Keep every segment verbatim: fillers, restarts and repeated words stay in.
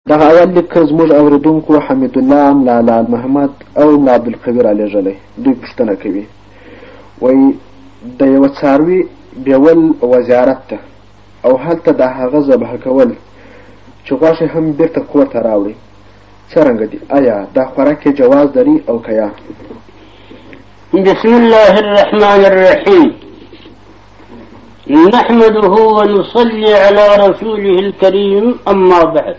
دغه اول لیک زموږ اورېدونکو حمید الله ملا لال محمد او ملا عبدالقدیر رالیږلی. دوی پوښتنه کوي، وایي د یوه څاروي بیول وزارت ته او هلته د هغه ذبح کول چې غوښې هم بیرته کور ته راوړي څرنګه دي؟ آیا دا خوراک یې جواز لري او که یا؟ بسم الله الرحمن الرحيم. نحمده ونصلي على رسوله الكريم. أما بعد،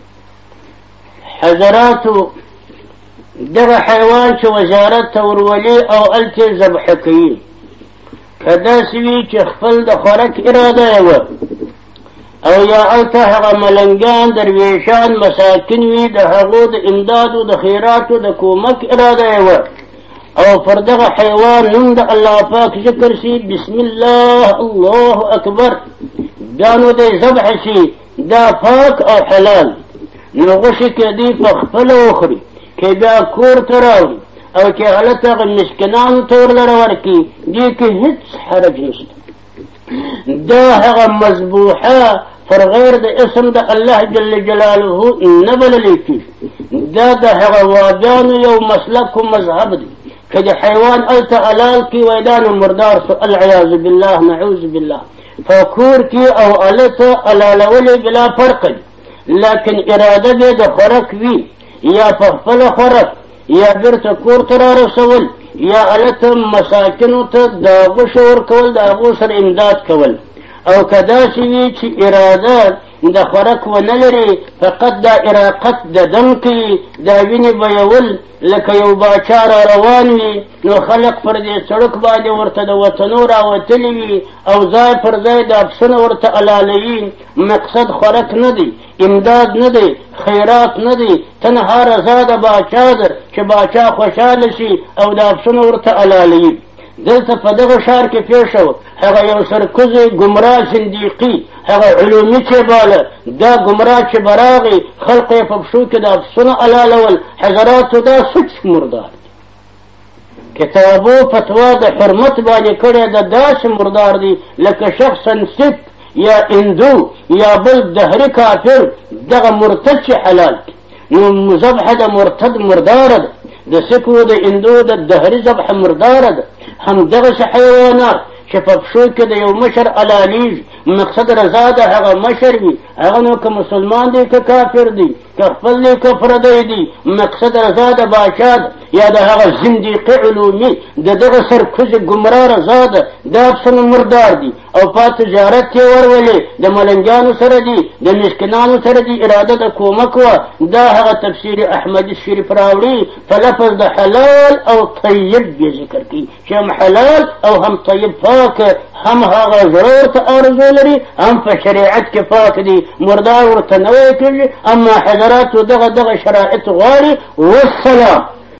حضراتو دغه حیوان چې وزارت ته ورولي او هلته ذبح کوي، که داسې وي چې خپل د خوراک اراده یې وه او یا هلته هغه ملنګان درویشان مساکین وي د هغو د امدادو د خیراتو د کومک اراده یې وه او پر دغه حیوان نوم د الله پاک ذکر شي، بسم الله الله اکبر، دا نو دی ذبح شي، دا پاک او حلال، نو غوښې که دوی په خپله وخوري، که بیا کور ته راوړي او که هلته هغه مسکینانو ته ورلره ورکړي، دې کې هېڅ حرج نشته. دا هغه مذبوحه پر غیر د اسم د الله جل جلاله نه بللی کېږي. دا د هغه وابیانو یو مسلک و مذهب دی، که د حیوان هلته حلال کړي وایي دا نو مردار شو، العیاذ بالله نعوذ بالله. په کور کې او هلته حلالولې بلا فرق دی، لکن اراده دې د خوراک وي، یا په خپله خوراک یا بیرته کور ته رارسول یا هلته مساکینو ته د غوښې ورکول، د هغو سره امداد کول. او که داسې وي چې اراده د خوراک ونه لري، فقط دا اراقت د دم کوي، دا وینې بهول لکه یو باچا را روان وي، نو خلق پر دې سړک باندې ورته د وطنو راوتلي وي او ځای پر ځای د پسونه ورته حلالوي. مقصد خوراک نه دی، امداد نه دی، خیرات نه دی، تنها رضا د باچا ده چې باچا خوشحاله شي او د پسونه ورته حلالوي. دلته په دغه ښار کې پېښه وه، هغه یو سرکوزی ګمراه زندیقي، هغه علومي چې باله، دا ګمراه چې به راغی خلقو یې په پښو کې دا پسونه حلالول. حضراتو دا سچ مردار دی، کتابو فتوا د حرمت باندې کړې ده، داسې مردار دی لکه شخصا سک یا هندو یا بل دهري کافر، دغه مرتد چې حلال کړي. نو ذبح د مرتد مرداره ده، د سکو د هندو د دهري ذبح مرداره ده. هم دغسې حیوانات چې په پښو کې د یو مشر حلالیږي، مقصد رضا د هغه مشر وي، هغه نو که مسلمان دی که کافر دی، که خپل دی که پردی دی، مقصد رضا د باچا ده یا د هغه زندیقي علومي د دغه سرکوزي ګمراه رضا ده. دا پسونه مردار دي او په تجارت یې ورولې، د ملنګانو سره دي، د مسکینانو سره دي، اراده د کومک وه. دا هغه تفسیر احمدي شریف راوړي، په لفظ د حلال او طیب یې ذکر کوي چې هم حلال او هم طیب پاک، هم هغه زړه ورته آرزو لري، هم په شریعت کې پاک دي، مردار ورته نه ویل کېږي. اما حضراتو دغه دغه شرایط غواړي. والسلام.